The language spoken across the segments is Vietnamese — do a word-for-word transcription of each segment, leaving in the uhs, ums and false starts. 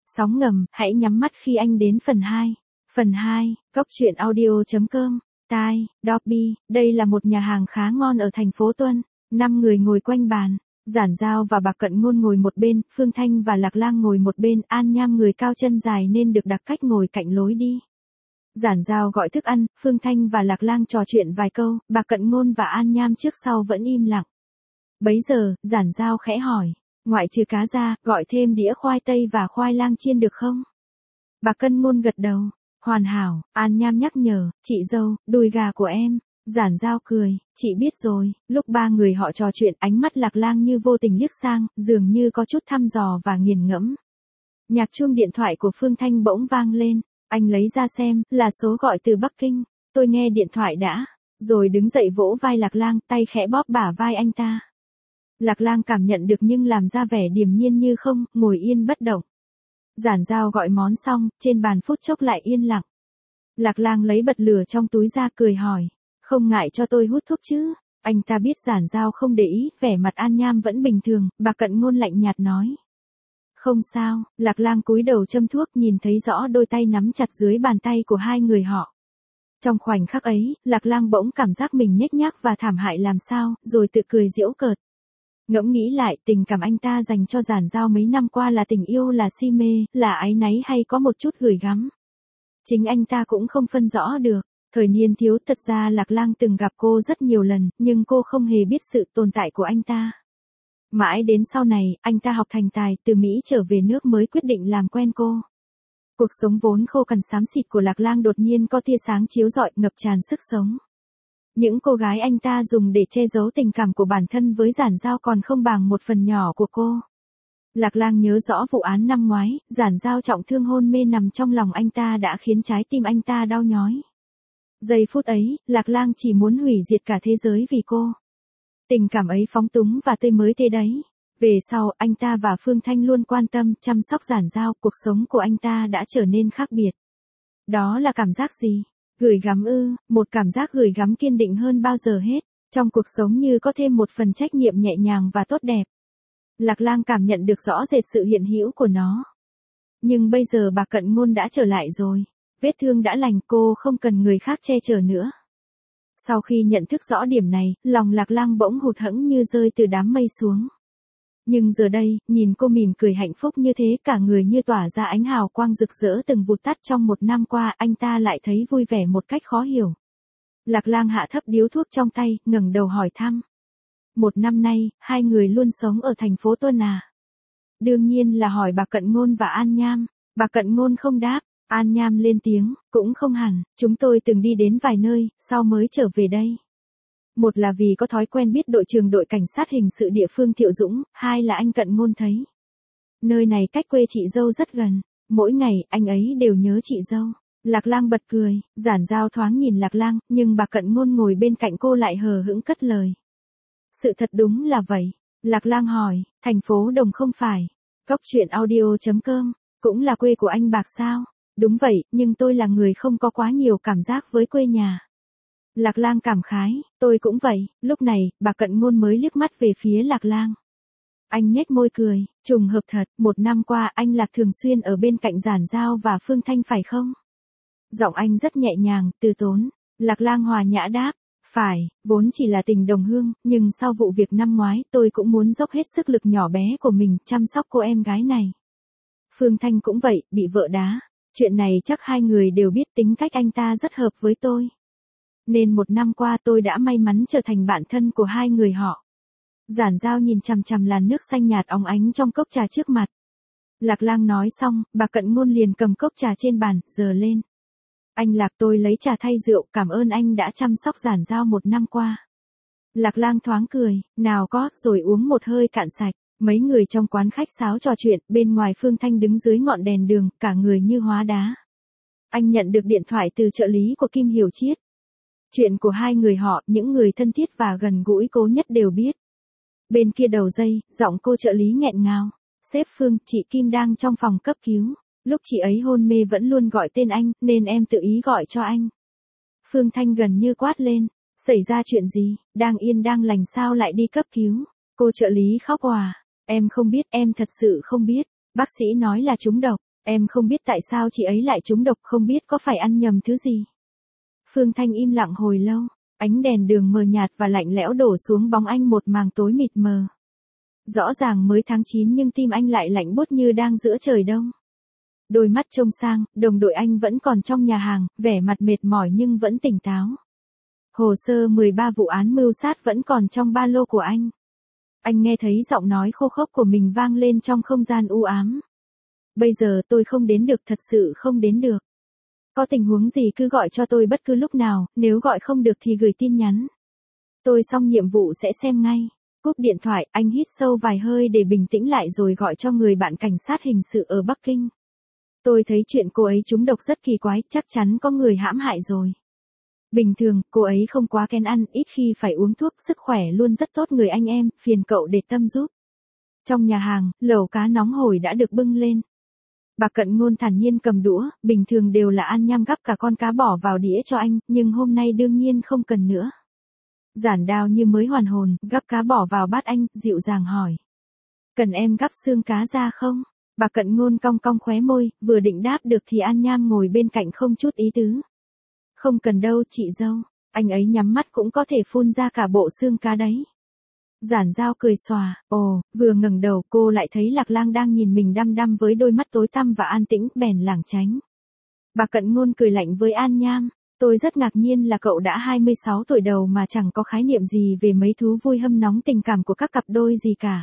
Sóng ngầm, hãy nhắm mắt khi anh đến phần hai. Phần hai, Cốc truyện audio.com. Tai, Dobby, đây là một nhà hàng khá ngon ở thành phố Tuân. Năm người ngồi quanh bàn. Giản Giao và Bạc Cận Ngôn ngồi một bên, Phương Thanh và Lạc Lang ngồi một bên, An Nham người cao chân dài nên được đặt cách ngồi cạnh lối đi. Giản Giao gọi thức ăn, Phương Thanh và Lạc Lang trò chuyện vài câu, Bạc Cận Ngôn và An Nham trước sau vẫn im lặng. Bấy giờ, Giản Giao khẽ hỏi, ngoại trừ cá ra, gọi thêm đĩa khoai tây và khoai lang chiên được không? Bạc Cận Ngôn gật đầu, hoàn hảo. An Nham nhắc nhở, chị dâu, đùi gà của em. Giản Giao cười, chị biết rồi. Lúc ba người họ trò chuyện, ánh mắt Lạc Lang như vô tình liếc sang, dường như có chút thăm dò và nghiền ngẫm. Nhạc chuông điện thoại của Phương Thanh bỗng vang lên, anh lấy ra xem, là số gọi từ Bắc Kinh. Tôi nghe điện thoại đã, rồi đứng dậy vỗ vai Lạc Lang, tay khẽ bóp bả vai anh ta. Lạc Lang cảm nhận được nhưng làm ra vẻ điềm nhiên như không, ngồi yên bất động. Giản Giao gọi món xong, trên bàn phút chốc lại yên lặng. Lạc Lang lấy bật lửa trong túi ra cười hỏi, không ngại cho tôi hút thuốc chứ? Anh ta biết Giản Giao không để ý, vẻ mặt An Nham vẫn bình thường, Bạc Cận Ngôn lạnh nhạt nói. Không sao. Lạc Lang cúi đầu châm thuốc, nhìn thấy rõ đôi tay nắm chặt dưới bàn tay của hai người họ. Trong khoảnh khắc ấy, Lạc Lang bỗng cảm giác mình nhếch nhác và thảm hại làm sao, rồi tự cười giễu cợt. Ngẫm nghĩ lại, tình cảm anh ta dành cho Giản Giao mấy năm qua là tình yêu, là si mê, là áy náy hay có một chút gửi gắm. Chính anh ta cũng không phân rõ được. Thời niên thiếu thật ra Lạc Lang từng gặp cô rất nhiều lần, nhưng cô không hề biết sự tồn tại của anh ta. Mãi đến sau này, anh ta học thành tài, từ Mỹ trở về nước mới quyết định làm quen cô. Cuộc sống vốn khô cằn xám xịt của Lạc Lang đột nhiên có tia sáng chiếu rọi, ngập tràn sức sống. Những cô gái anh ta dùng để che giấu tình cảm của bản thân với Giản Giao còn không bằng một phần nhỏ của cô. Lạc Lang nhớ rõ vụ án năm ngoái, Giản Giao trọng thương hôn mê nằm trong lòng anh ta đã khiến trái tim anh ta đau nhói. Giây phút ấy, Lạc Lang chỉ muốn hủy diệt cả thế giới vì cô. Tình cảm ấy phóng túng và tươi mới thế đấy. Về sau, anh ta và Phương Thanh luôn quan tâm, chăm sóc Giản Giao, cuộc sống của anh ta đã trở nên khác biệt. Đó là cảm giác gì? Gửi gắm ư, một cảm giác gửi gắm kiên định hơn bao giờ hết. Trong cuộc sống như có thêm một phần trách nhiệm nhẹ nhàng và tốt đẹp. Lạc Lang cảm nhận được rõ rệt sự hiện hữu của nó. Nhưng bây giờ Bạc Cận Ngôn đã trở lại rồi. Vết thương đã lành, cô không cần người khác che chở nữa. Sau khi nhận thức rõ điểm này, lòng Lạc Lang bỗng hụt hẫng như rơi từ đám mây xuống. Nhưng giờ đây, nhìn cô mỉm cười hạnh phúc như thế, cả người như tỏa ra ánh hào quang rực rỡ từng vụt tắt trong một năm qua, anh ta lại thấy vui vẻ một cách khó hiểu. Lạc Lang hạ thấp điếu thuốc trong tay, ngẩng đầu hỏi thăm. Một năm nay, hai người luôn sống ở thành phố Tuân à? Đương nhiên là hỏi Bạc Cận Ngôn và An Nham. Bạc Cận Ngôn không đáp. An Nham lên tiếng, cũng không hẳn, chúng tôi từng đi đến vài nơi, sau mới trở về đây. Một là vì có thói quen biết đội trưởng đội cảnh sát hình sự địa phương Thiệu Dũng, hai là anh Cận Ngôn thấy. Nơi này cách quê chị dâu rất gần, mỗi ngày anh ấy đều nhớ chị dâu. Lạc Lang bật cười, Giản Giao thoáng nhìn Lạc Lang, nhưng Bạc Cận Ngôn ngồi bên cạnh cô lại hờ hững cất lời. Sự thật đúng là vậy. Lạc Lang hỏi, thành phố Đồng không phải. Cốc truyện audio.com, cũng là quê của anh Bạc sao? Đúng vậy, nhưng tôi là người không có quá nhiều cảm giác với quê nhà. Lạc Lang cảm khái, tôi cũng vậy. Lúc này, Bạc Cận Ngôn mới liếc mắt về phía Lạc Lang. Anh nhếch môi cười, trùng hợp thật, một năm qua anh Lạc thường xuyên ở bên cạnh Giản Giao và Phương Thanh phải không? Giọng anh rất nhẹ nhàng, từ tốn. Lạc Lang hòa nhã đáp, phải, vốn chỉ là tình đồng hương, nhưng sau vụ việc năm ngoái tôi cũng muốn dốc hết sức lực nhỏ bé của mình chăm sóc cô em gái này. Phương Thanh cũng vậy, bị vợ đá. Chuyện này chắc hai người đều biết, tính cách anh ta rất hợp với tôi. Nên một năm qua tôi đã may mắn trở thành bạn thân của hai người họ. Giản Giao nhìn chằm chằm làn nước xanh nhạt óng ánh trong cốc trà trước mặt. Lạc Lang nói xong, Bạc Cận Ngôn liền cầm cốc trà trên bàn, giơ lên. Anh Lạc, tôi lấy trà thay rượu, cảm ơn anh đã chăm sóc Giản Giao một năm qua. Lạc Lang thoáng cười, nào có, rồi uống một hơi cạn sạch. Mấy người trong quán khách sáo trò chuyện, bên ngoài Phương Thanh đứng dưới ngọn đèn đường, cả người như hóa đá. Anh nhận được điện thoại từ trợ lý của Kim Hiểu Chiết. Chuyện của hai người họ, những người thân thiết và gần gũi cố nhất đều biết. Bên kia đầu dây, giọng cô trợ lý nghẹn ngào. Sếp Phương, chị Kim đang trong phòng cấp cứu. Lúc chị ấy hôn mê vẫn luôn gọi tên anh, nên em tự ý gọi cho anh. Phương Thanh gần như quát lên. Xảy ra chuyện gì, đang yên đang lành sao lại đi cấp cứu? Cô trợ lý khóc òa. Em không biết, em thật sự không biết. Bác sĩ nói là trúng độc. Em không biết tại sao chị ấy lại trúng độc, không biết có phải ăn nhầm thứ gì. Phương Thanh im lặng hồi lâu, ánh đèn đường mờ nhạt và lạnh lẽo đổ xuống bóng anh một màng tối mịt mờ. Rõ ràng mới tháng chín nhưng tim anh lại lạnh buốt như đang giữa trời đông. Đôi mắt trông sang, đồng đội anh vẫn còn trong nhà hàng, vẻ mặt mệt mỏi nhưng vẫn tỉnh táo. Hồ sơ mười ba vụ án mưu sát vẫn còn trong ba lô của anh. Anh nghe thấy giọng nói khô khốc của mình vang lên trong không gian u ám. Bây giờ tôi không đến được, thật sự không đến được. Có tình huống gì cứ gọi cho tôi bất cứ lúc nào, nếu gọi không được thì gửi tin nhắn. Tôi xong nhiệm vụ sẽ xem ngay. Cúp điện thoại, anh hít sâu vài hơi để bình tĩnh lại rồi gọi cho người bạn cảnh sát hình sự ở Bắc Kinh. Tôi thấy chuyện cô ấy trúng độc rất kỳ quái, chắc chắn có người hãm hại rồi. Bình thường, cô ấy không quá kén ăn, ít khi phải uống thuốc, sức khỏe luôn rất tốt người anh em, phiền cậu để tâm giúp. Trong nhà hàng, lẩu cá nóng hổi đã được bưng lên. Bà Cận Ngôn thản nhiên cầm đũa, bình thường đều là An Nham gắp cả con cá bỏ vào đĩa cho anh, nhưng hôm nay đương nhiên không cần nữa. Giản Đào như mới hoàn hồn, gắp cá bỏ vào bát anh, dịu dàng hỏi. Cần em gắp xương cá ra không? Bà Cận Ngôn cong cong khóe môi, vừa định đáp được thì An Nham ngồi bên cạnh không chút ý tứ. Không cần đâu chị dâu, anh ấy nhắm mắt cũng có thể phun ra cả bộ xương cá đấy. Giản Giao cười xòa, ồ, vừa ngẩng đầu cô lại thấy Lạc Lang đang nhìn mình đăm đăm với đôi mắt tối tăm và an tĩnh, bèn lảng tránh. Bà Cận Ngôn cười lạnh với An Nham, tôi rất ngạc nhiên là cậu đã hai mươi sáu tuổi đầu mà chẳng có khái niệm gì về mấy thú vui hâm nóng tình cảm của các cặp đôi gì cả.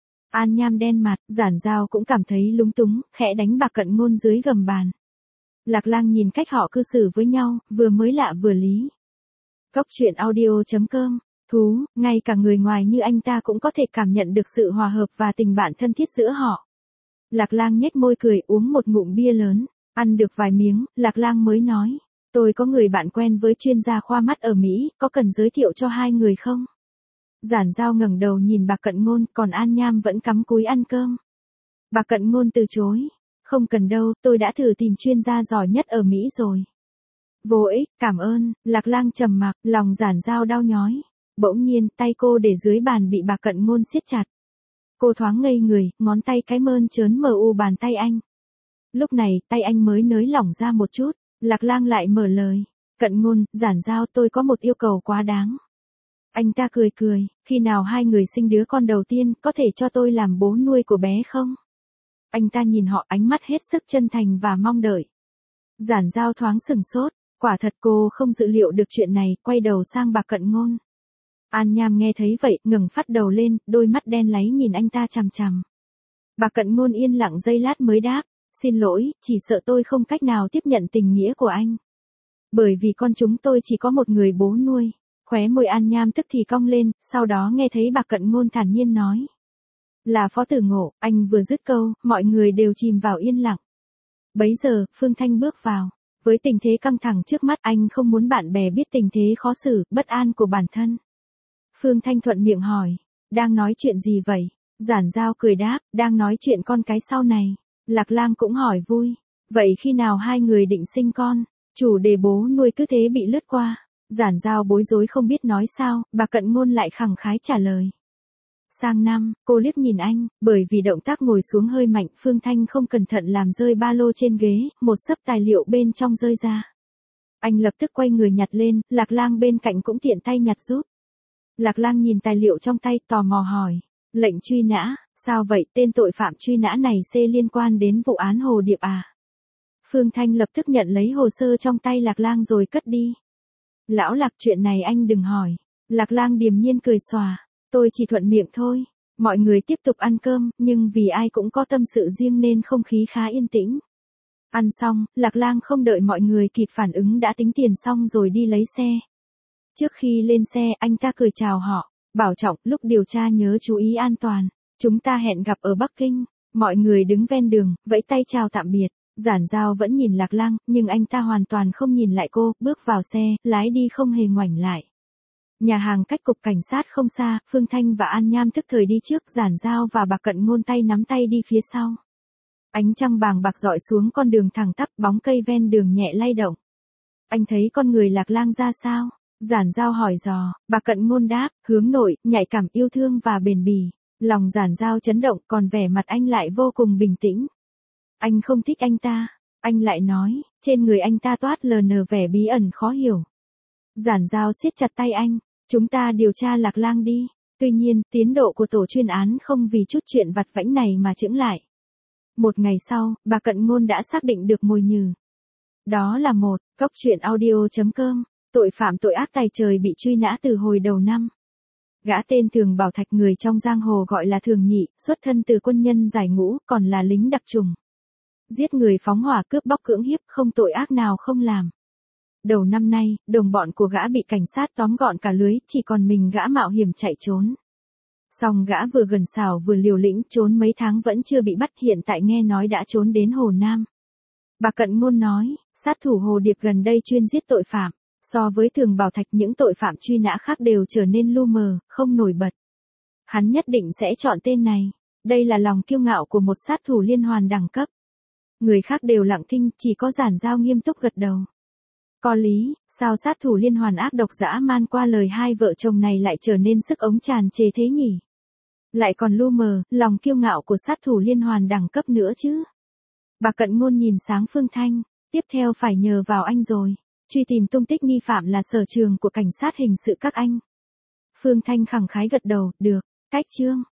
An Nham đen mặt, Giản Giao cũng cảm thấy lúng túng, khẽ đánh bà Cận Ngôn dưới gầm bàn. Lạc Lang nhìn cách họ cư xử với nhau, vừa mới lạ vừa lý. Góc truyện audio chấm com, thú, ngay cả người ngoài như anh ta cũng có thể cảm nhận được sự hòa hợp và tình bạn thân thiết giữa họ. Lạc Lang nhếch môi cười, uống một ngụm bia lớn, ăn được vài miếng, Lạc Lang mới nói, tôi có người bạn quen với chuyên gia khoa mắt ở Mỹ, có cần giới thiệu cho hai người không? Giản Giao ngẩng đầu nhìn bà Cận Ngôn, còn An Nham vẫn cắm cúi ăn cơm. Bà Cận Ngôn từ chối. Không cần đâu, tôi đã thử tìm chuyên gia giỏi nhất ở Mỹ rồi. Vô ích, cảm ơn, Lạc Lang trầm mặc, lòng Giản Giao đau nhói. Bỗng nhiên, tay cô để dưới bàn bị bà Cận Ngôn siết chặt. Cô thoáng ngây người, ngón tay cái mơn trớn mờ u bàn tay anh. Lúc này, tay anh mới nới lỏng ra một chút, Lạc Lang lại mở lời. Cận Ngôn, Giản Giao, tôi có một yêu cầu quá đáng. Anh ta cười cười, khi nào hai người sinh đứa con đầu tiên, có thể cho tôi làm bố nuôi của bé không? Anh ta nhìn họ, ánh mắt hết sức chân thành và mong đợi. Giản Giao thoáng sừng sốt, quả thật cô không dự liệu được chuyện này, quay đầu sang bà Cận Ngôn. An Nham nghe thấy vậy, ngẩng phát đầu lên, đôi mắt đen láy nhìn anh ta chằm chằm. Bà Cận Ngôn yên lặng giây lát mới đáp, xin lỗi, chỉ sợ tôi không cách nào tiếp nhận tình nghĩa của anh. Bởi vì con chúng tôi chỉ có một người bố nuôi. Khóe môi An Nham tức thì cong lên, sau đó nghe thấy bà Cận Ngôn thản nhiên nói. Là Phó Tử Ngộ, anh vừa dứt câu, mọi người đều chìm vào yên lặng. Bấy giờ, Phương Thanh bước vào. Với tình thế căng thẳng trước mắt anh không muốn bạn bè biết tình thế khó xử, bất an của bản thân. Phương Thanh thuận miệng hỏi, đang nói chuyện gì vậy? Giản Giao cười đáp, đang nói chuyện con cái sau này. Lạc Lang cũng hỏi vui, vậy khi nào hai người định sinh con? Chủ đề bố nuôi cứ thế bị lướt qua. Giản Giao bối rối không biết nói sao, bà Cận Ngôn lại khẳng khái trả lời. Sang năm, cô liếc nhìn anh, bởi vì động tác ngồi xuống hơi mạnh, Phương Thanh không cẩn thận làm rơi ba lô trên ghế, một xấp tài liệu bên trong rơi ra. Anh lập tức quay người nhặt lên, Lạc Lang bên cạnh cũng tiện tay nhặt giúp. Lạc Lang nhìn tài liệu trong tay tò mò hỏi, lệnh truy nã, sao vậy, tên tội phạm truy nã này sẽ liên quan đến vụ án Hồ Điệp à? Phương Thanh lập tức nhận lấy hồ sơ trong tay Lạc Lang rồi cất đi. Lão Lạc, chuyện này anh đừng hỏi. Lạc Lang điềm nhiên cười xòa, tôi chỉ thuận miệng thôi. Mọi người tiếp tục ăn cơm, nhưng vì ai cũng có tâm sự riêng nên không khí khá yên tĩnh. Ăn xong, Lạc Lang không đợi mọi người kịp phản ứng đã tính tiền xong rồi đi lấy xe. Trước khi lên xe, anh ta cười chào họ, bảo trọng, lúc điều tra nhớ chú ý an toàn. Chúng ta hẹn gặp ở Bắc Kinh. Mọi người đứng ven đường, vẫy tay chào tạm biệt. Giản Giao vẫn nhìn Lạc Lang, nhưng anh ta hoàn toàn không nhìn lại cô, bước vào xe, lái đi không hề ngoảnh lại. Nhà hàng cách cục cảnh sát không xa, Phương Thanh và An Nham tức thời đi trước, Giản Giao và bà Cận Ngôn tay nắm tay đi phía sau. Ánh trăng bàng bạc rọi xuống con đường thẳng tắp, bóng cây ven đường nhẹ lay động. Anh thấy con người Lạc Lang ra sao? Giản Giao hỏi dò, bà Cận Ngôn đáp, hướng nội, nhạy cảm, yêu thương và bền bỉ. Lòng Giản Giao chấn động, còn vẻ mặt anh lại vô cùng bình tĩnh. Anh không thích anh ta. Anh lại nói, trên người anh ta toát lờ nờ vẻ bí ẩn khó hiểu. Giản Giao siết chặt tay anh, chúng ta điều tra Lạc Lang đi. Tuy nhiên, tiến độ của tổ chuyên án không vì chút chuyện vặt vãnh này mà chững lại. Một ngày sau, bà Cận Ngôn đã xác định được mồi nhử. Đó là một, cốc truyện audio chấm com, tội phạm tội ác tày trời bị truy nã từ hồi đầu năm. Gã tên Thường Bảo Thạch người trong giang hồ gọi là Thường Nhị, xuất thân từ quân nhân giải ngũ, còn là lính đặc trùng. Giết người phóng hỏa cướp bóc cưỡng hiếp không tội ác nào không làm. Đầu năm nay, đồng bọn của gã bị cảnh sát tóm gọn cả lưới, chỉ còn mình gã mạo hiểm chạy trốn. Song gã vừa gần xảo vừa liều lĩnh trốn mấy tháng vẫn chưa bị bắt, hiện tại nghe nói đã trốn đến Hồ Nam. Bà Cận Ngôn nói, sát thủ Hồ Điệp gần đây chuyên giết tội phạm, so với Thường Bảo Thạch những tội phạm truy nã khác đều trở nên lu mờ, không nổi bật. Hắn nhất định sẽ chọn tên này, đây là lòng kiêu ngạo của một sát thủ liên hoàn đẳng cấp. Người khác đều lặng thinh, chỉ có Giản Giao nghiêm túc gật đầu. Có lý, sao sát thủ liên hoàn ác độc dã man qua lời hai vợ chồng này lại trở nên sức ống tràn trề thế nhỉ? Lại còn lu mờ, lòng kiêu ngạo của sát thủ liên hoàn đẳng cấp nữa chứ. Bà Cận Ngôn nhìn sáng Phương Thanh, tiếp theo phải nhờ vào anh rồi. Truy tìm tung tích nghi phạm là sở trường của cảnh sát hình sự các anh. Phương Thanh khẳng khái gật đầu, được, cách chương.